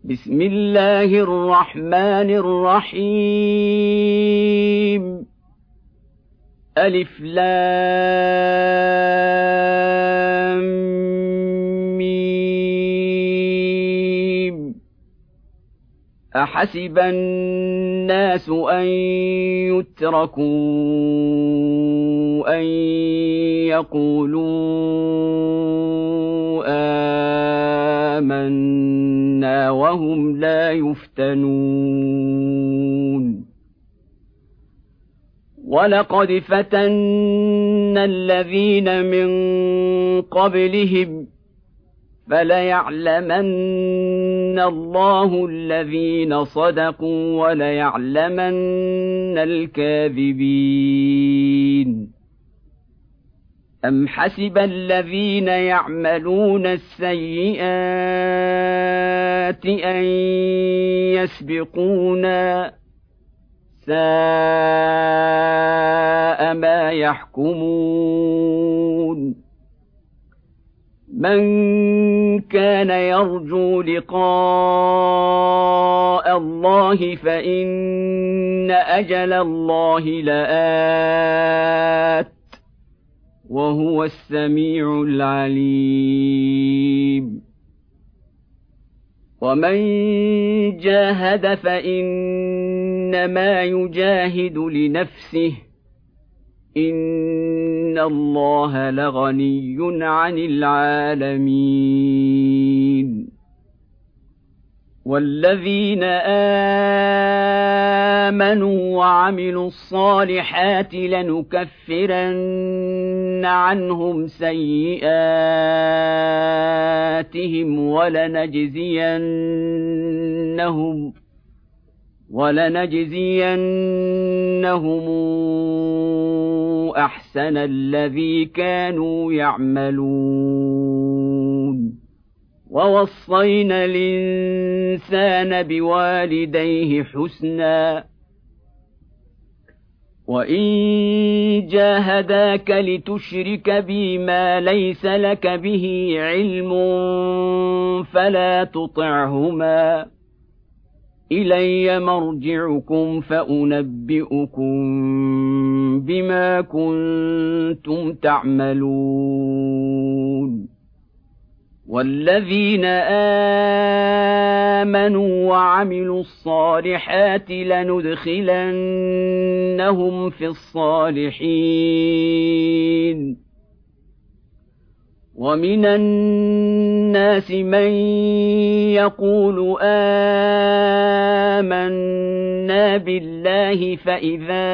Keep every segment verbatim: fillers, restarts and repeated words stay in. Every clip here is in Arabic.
بسم الله الرحمن الرحيم. ألف لام ميم. أحسب الناس أن يتركوا أن يقولوا آمنا وهم لا يفتنون. ولقد فتنا الذين من قبلهم فليعلمن الله الذين صدقوا وليعلمن الكاذبين. أم حسب الذين يعملون السيئات أن يسبقونا ساء ما يحكمون. من كان يرجو لقاء الله فإن أجل الله لآت وهو السميع العليم. ومن جاهد فإنما يجاهد لنفسه إن الله لغني عن العالمين. والذين آمنوا وعملوا الصالحات لنكفرن عنهم سيئاتهم ولنجزينهم ولنجزينهم أحسن الذي كانوا يعملون. ووصينا الإنسان بوالديه حسنا وإن جاهداك لتشرك بي ما ليس لك به علم فلا تطعهما إلي مرجعكم فأنبئكم بما كنتم تعملون. والذين آمنوا وعملوا الصالحات لندخلنهم في الصالحين. ومن الناس من يقول آمنا بالله فإذا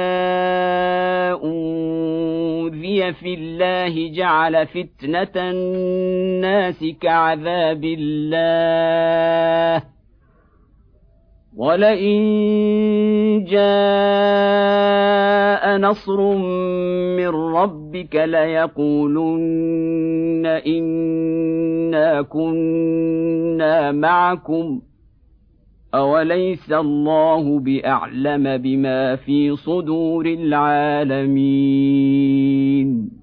أوذي في الله جعل فتنة الناس كعذاب الله ولئن جاء نصر من ربك ليقولن إنا كنا معكم أوليس الله بأعلم بما في صدور العالمين.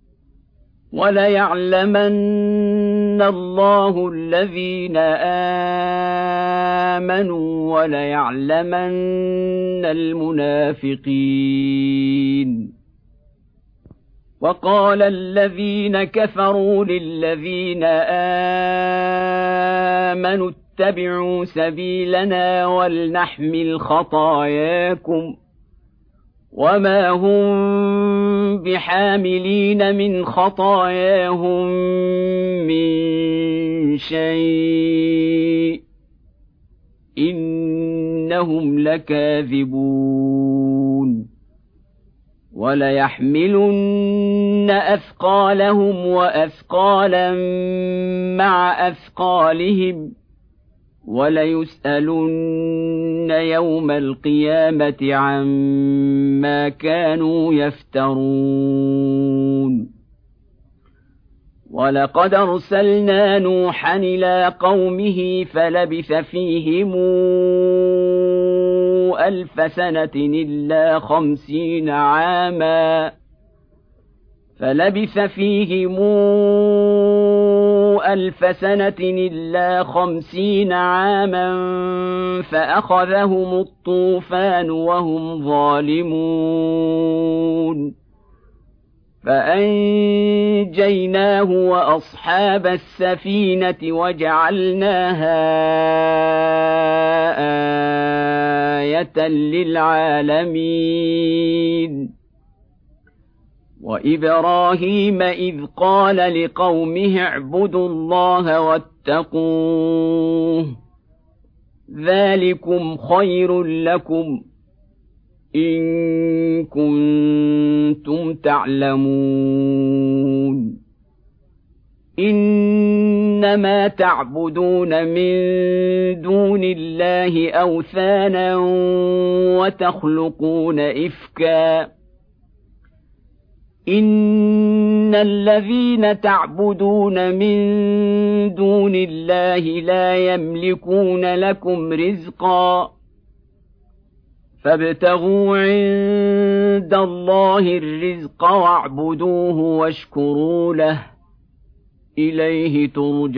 وليعلمن الله الذين آمنوا وليعلمن المنافقين. وقال الذين كفروا للذين آمنوا اتبعوا سبيلنا ولنحمل خطاياكم وما هم بحاملين من خطاياهم من شيء إنهم لكاذبون. وليحملن أثقالهم وأثقالا مع أثقالهم وليسألن يوم القيامة عما كانوا يفترون. ولقد أرسلنا نوحا إلى قومه فلبث فيهم ألف سنة إلا خمسين عاما فلبث فيهم ألف سنة إلا خمسين عاما فأخذهم الطوفان وهم ظالمون فأنجيناه وأصحاب السفينة وجعلناها آية للعالمين وإبراهيم إذ قال لقومه اعبدوا الله واتقوه ذلكم خير لكم إن كنتم تعلمون إنما تعبدون من دون الله أوثانا وتخلقون إفكا إن الذين تعبدون من دون الله لا يملكون لكم رزقا فابتغوا عند الله الرزق واعبدوه واشكروا له إليه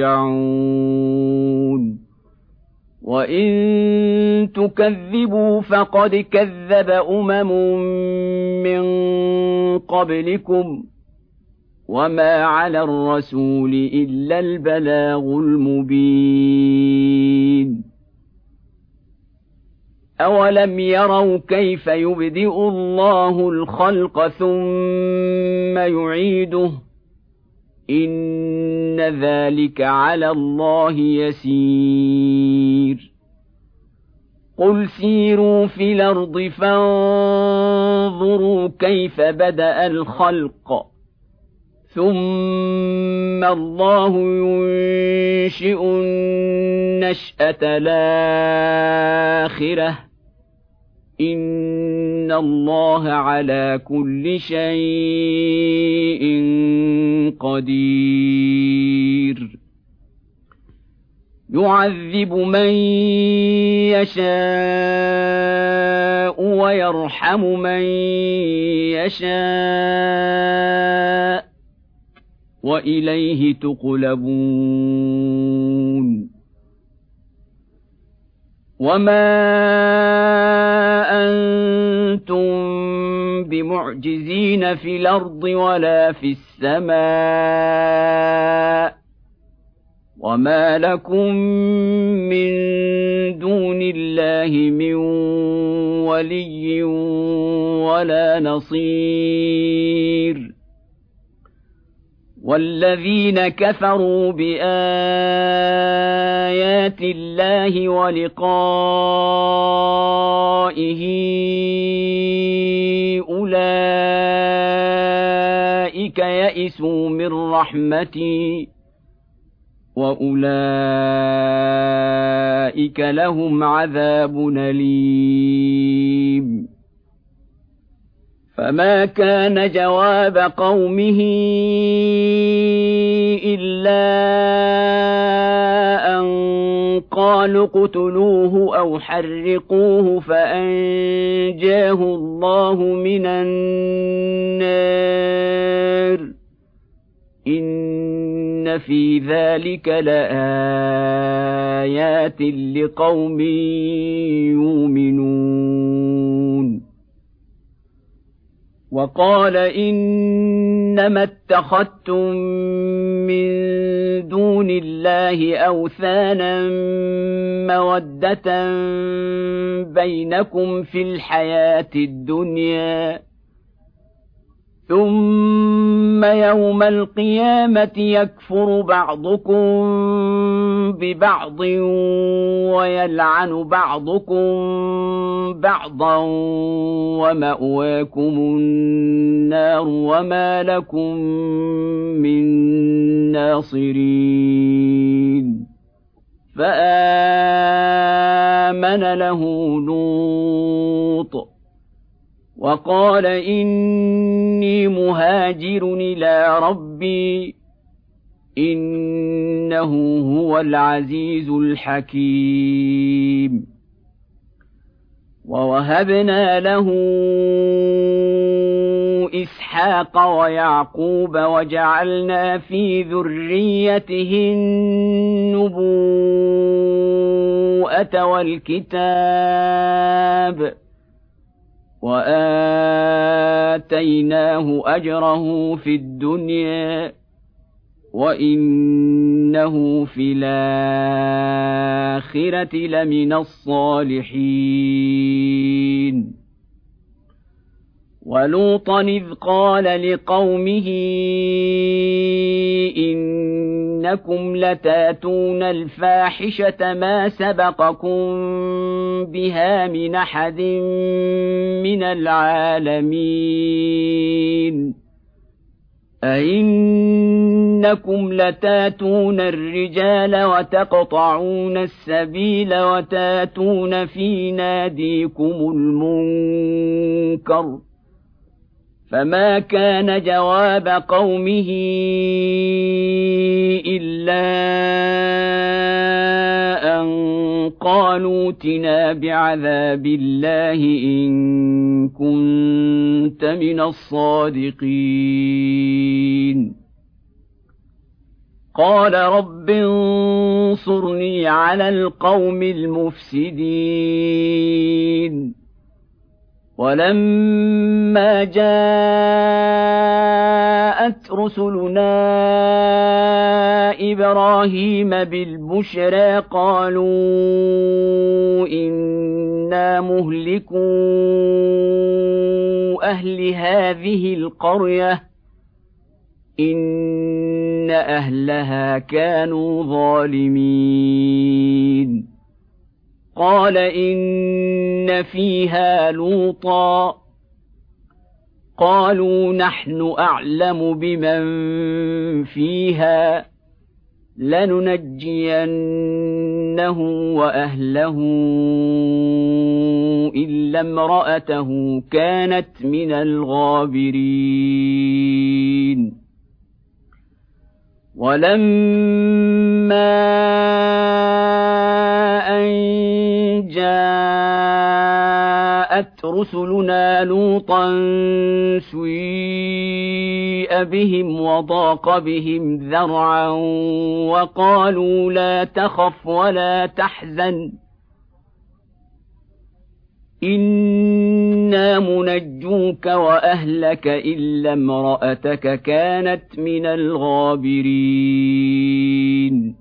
ترجعون وإن تكذبوا فقد كذب أمم من قبلكم وما على الرسول إلا البلاغ المبين أولم يروا كيف يبدئ الله الخلق ثم يعيده إن ذلك على الله يسير قل سيروا في الأرض فانظروا كيف بدأ الخلق ثم الله ينشئ النشأة الآخرة إن الله على كل شيء قدير يعذب من يشاء ويرحم من يشاء وإليه تقلبون وما أنتم بمعجزين في الأرض ولا في السماء وما لكم من دون الله من ولي ولا نصير والذين كفروا بآيات الله ولقائه أولئك يئسوا من رحمتي وأولئك لهم عذاب أليم فما كان جواب قومه إلا أن قالوا اقتلوه أو حرقوه فأنجاه الله من النار إن في ذلك لآيات لقوم يؤمنون وقال إنما اتخذتم من دون الله أوثانا مودة بينكم في الحياة الدنيا ثم يوم القيامة يكفر بعضكم ببعض ويلعن بعضكم بعضا ومأواكم النار وما لكم من ناصرين فآمن له لوط وقال إني مهاجر إلى ربي إنه هو العزيز الحكيم ووهبنا له إسحاق ويعقوب وجعلنا في ذريته النبوءة والكتاب وآتيناه أجره في الدنيا وإنه في الآخرة لمن الصالحين. ولوطا إذ قال لقومه إنكم لتاتون الفاحشة ما سبقكم بها من أحد من العالمين أئنكم لتاتون الرجال وتقطعون السبيل وتاتون في ناديكم المنكر فما كان جواب قومه إلا أن قالوا ائتنا بعذاب الله إن كنت من الصادقين. قال رب انصرني على القوم المفسدين. ولما جاءت رسلنا إبراهيم بالبشرى قالوا إنا مهلكو أهل هذه القرية إن أهلها كانوا ظالمين. قال إن فيها لوطا قالوا نحن أعلم بمن فيها لننجينه وأهله إلا امرأته كانت من الغابرين. ولما أن جاءت رسلنا لوطا سيء بهم وضاق بهم ذرعا وقالوا لا تخف ولا تحزن إنا منجوك وأهلك إلا امرأتك كانت من الغابرين.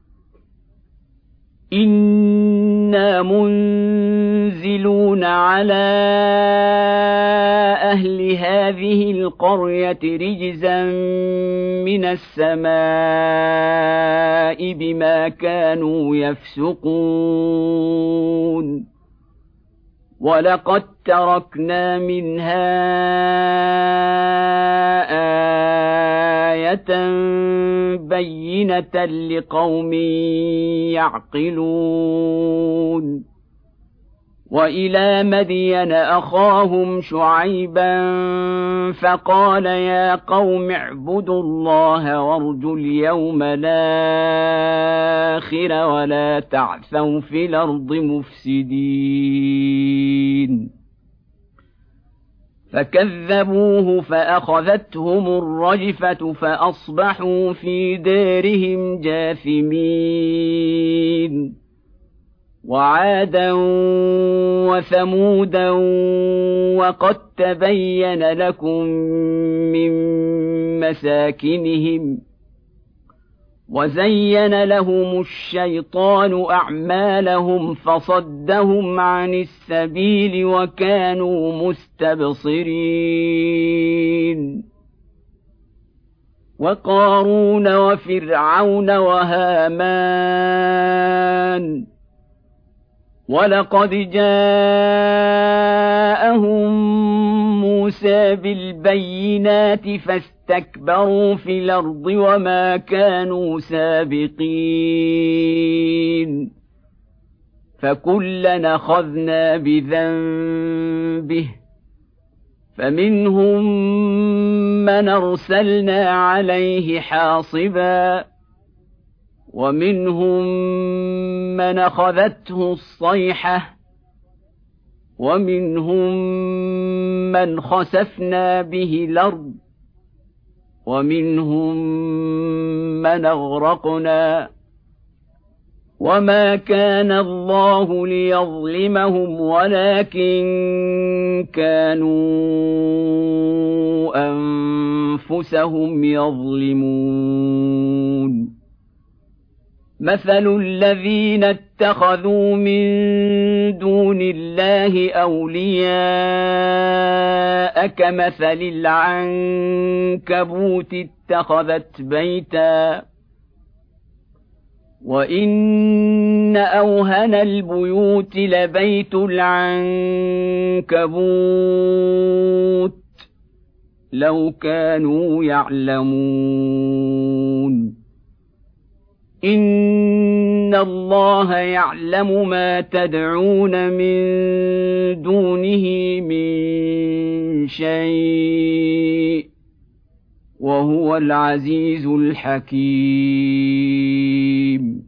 إنا منزلون على أهل هذه القرية رجزا من السماء بما كانوا يفسقون. ولقد تركنا منها آية بينة لقوم يعقلون. وإلى مدين أخاهم شعيبا فقال يا قوم اعبدوا الله وارجوا اليوم الآخر ولا تعثوا في الأرض مفسدين. فكذبوه فأخذتهم الرجفة فأصبحوا في دارهم جاثمين. وعادا وثمودا وقد تبين لكم من مساكنهم وزين لهم الشيطان أعمالهم فصدهم عن السبيل وكانوا مستبصرين. وقارون وفرعون وهامان ولقد جاءهم موسى بالبينات فاستكبروا في الأرض وما كانوا سابقين. فكلا أخذنا بذنبه فمنهم من أرسلنا عليه حاصبا ومنهم من أخذته الصيحة ومنهم من خسفنا به الأرض ومنهم من أغرقنا وما كان الله ليظلمهم ولكن كانوا أنفسهم يظلمون مثل الذين اتخذوا من دون الله أولياء كمثل العنكبوت اتخذت بيتا وإن أوهن البيوت لبيت العنكبوت لو كانوا يعلمون إن الله يعلم ما تدعون من دونه من شيء وهو العزيز الحكيم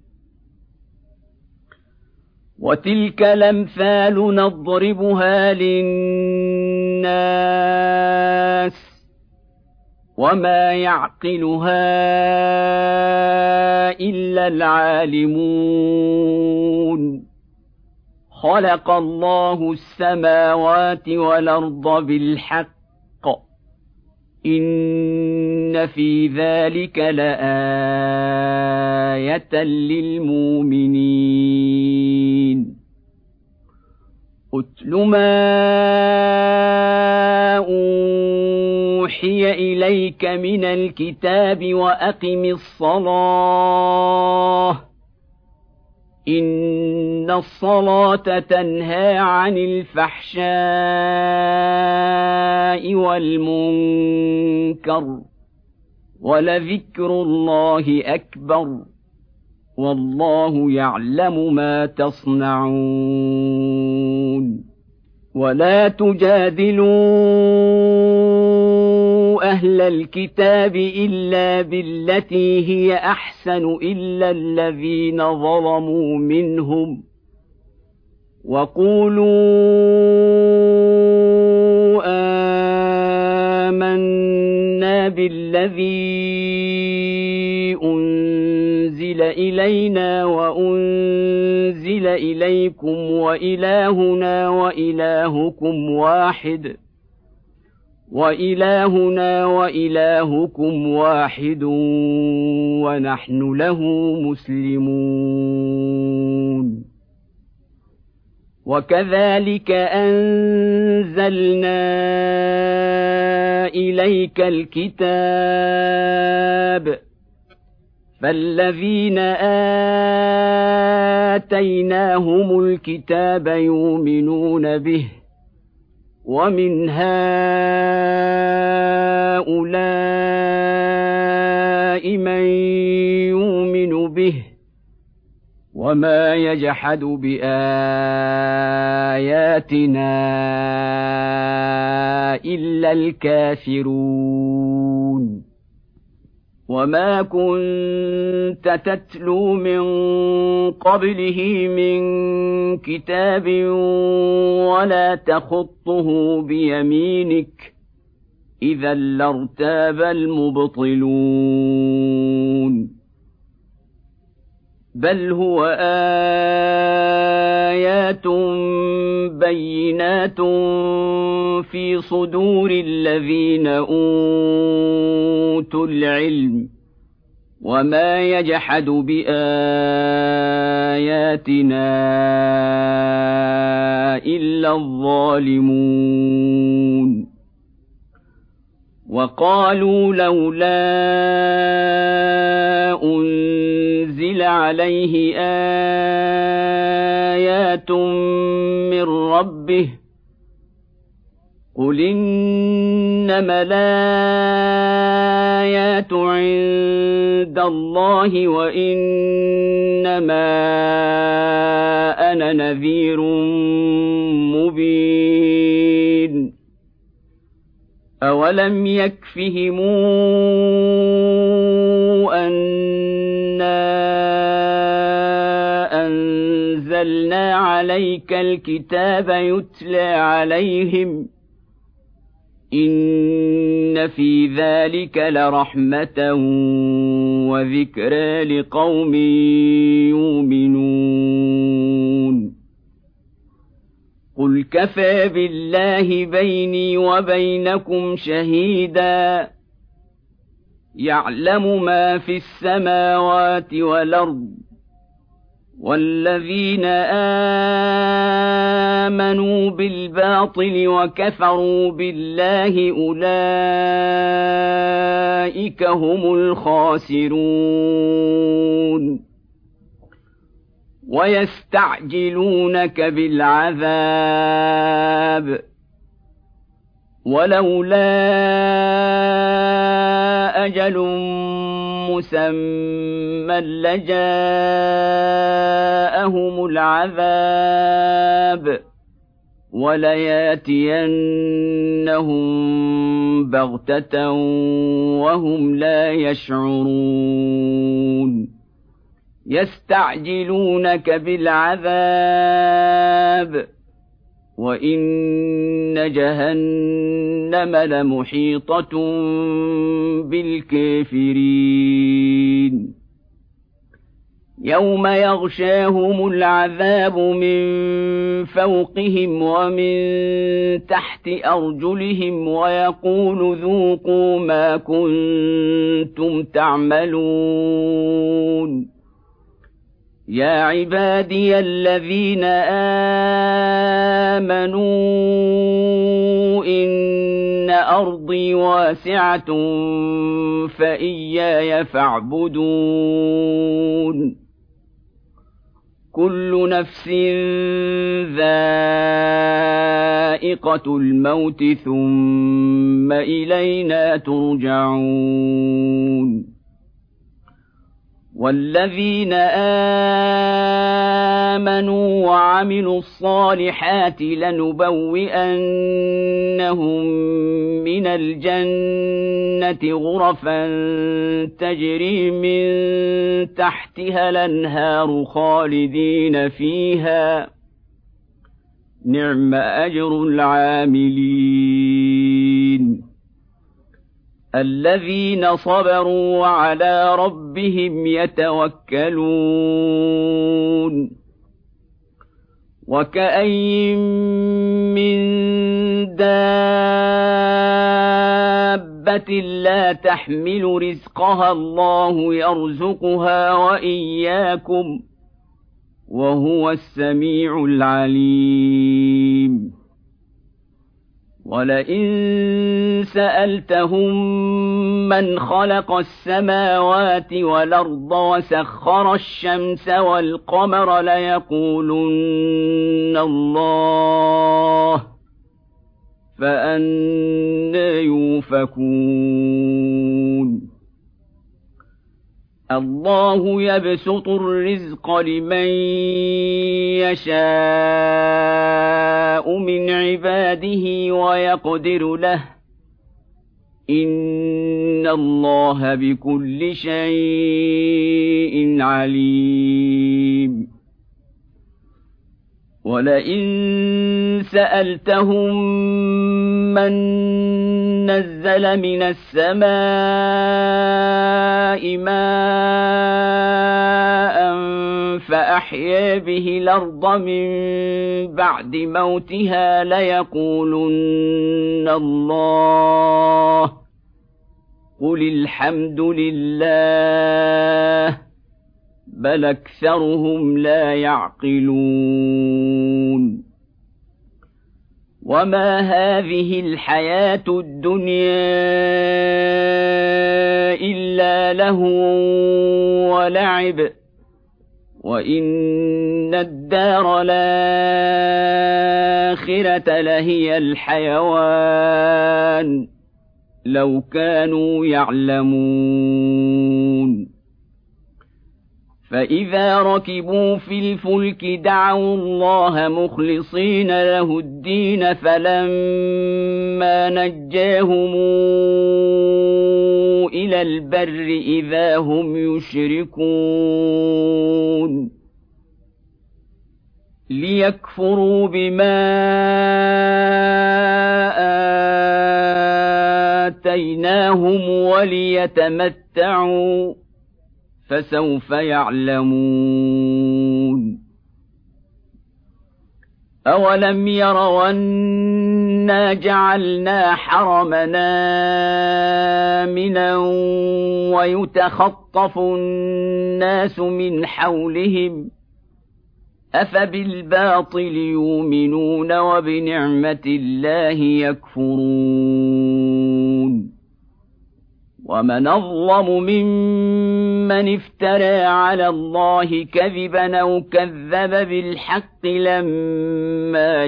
وتلك الأمثال نضربها للناس وما يعقلها إلا العالمون خلق الله السماوات والأرض بالحق إن في ذلك لآية للمؤمنين أتل ما أوحي إليك من الكتاب وأقم الصلاة إن الصلاة تنهى عن الفحشاء والمنكر ولذكر الله أكبر والله يعلم ما تصنعون ولا تجادلوا أهل الكتاب إلا بالتي هي أحسن إلا الذين ظلموا منهم وقولوا آمنا بالذي أنزل إلينا وأنزل إليكم وإلهنا وإلهكم واحد وإلهنا وإلهكم واحد ونحن له مسلمون وكذلك أنزلنا إليك الكتاب فالذين آتيناهم الكتاب يؤمنون به ومن هؤلاء من يؤمن به وما يجحد بآياتنا إلا الكافرون وما كنت تتلو من قبله من كتاب ولا تخطه بيمينك إذا لارتاب المبطلون بل هو آيات بينات في صدور الذين أوتوا العلم وما يجحد بآياتنا إلا الظالمون وقالوا لولا أنزل عليه آيات من ربه قل إنما الآيات عند الله وإنما أنا نذير مبين أولم يكفهم أنا أنزلنا أنزلنا عليك الكتاب يتلى عليهم إن في ذلك لرحمة وذكرى لقوم يؤمنون قل كفى بالله بيني وبينكم شهيدا يعلم ما في السماوات والأرض والذين آمنوا بالباطل وكفروا بالله أولئك هم الخاسرون ويستعجلونك بالعذاب ولولا أجل مسمى لجاءهم العذاب ولياتينهم بغتة وهم لا يشعرون يستعجلونك بالعذاب وإن جهنم لمحيطة بالكافرين يوم يغشاهم العذاب من فوقهم ومن تحت أرجلهم ويقول ذوقوا ما كنتم تعملون يا عبادي الذين آمنوا إن أرضي واسعة فإياي فاعبدون كل نفس ذائقة الموت ثم إلينا ترجعون والذين آمنوا وعملوا الصالحات لنبوئنهم من الجنة غرفا تجري من تحتها الأنهار خالدين فيها نعم أجر العاملين الذين صبروا وعلى ربهم يتوكلون وكأين من دابة لا تحمل رزقها الله يرزقها وإياكم وهو السميع العليم ولئن سألتهم من خلق السماوات والأرض وسخر الشمس والقمر ليقولن الله فأنى يؤفكون الله يبسط الرزق لمن يشاء من عباده ويقدر له إن الله بكل شيء عليم ولئن سألتهم من نزل من السماء ماء فأحيا به الأرض من بعد موتها ليقولن الله قل الحمد لله بل أكثرهم لا يعقلون وما هذه الحياة الدنيا إلا لهو ولعب وإن الدار الآخرة لهي الحيوان لو كانوا يعلمون فإذا ركبوا في الفلك دعوا الله مخلصين له الدين فلما نجاهم إلى البر إذا هم يشركون ليكفروا بما آتيناهم وليتمتعوا فسوف يعلمون أولم يروا أنا جعلنا حرمنا آمنا ويتخطف الناس من حولهم أفبالباطل يؤمنون وبنعمة الله يكفرون ومن أظلم ممن افترى على الله كذبا أو كذب بالحق لما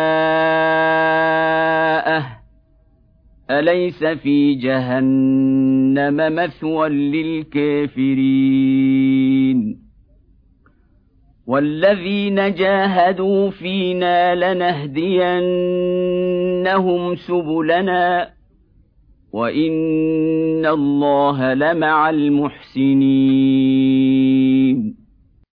جاءه أليس في جهنم مثوى للكافرين والذين جاهدوا فينا لنهدينهم سبلنا وإن الله لمع المحسنين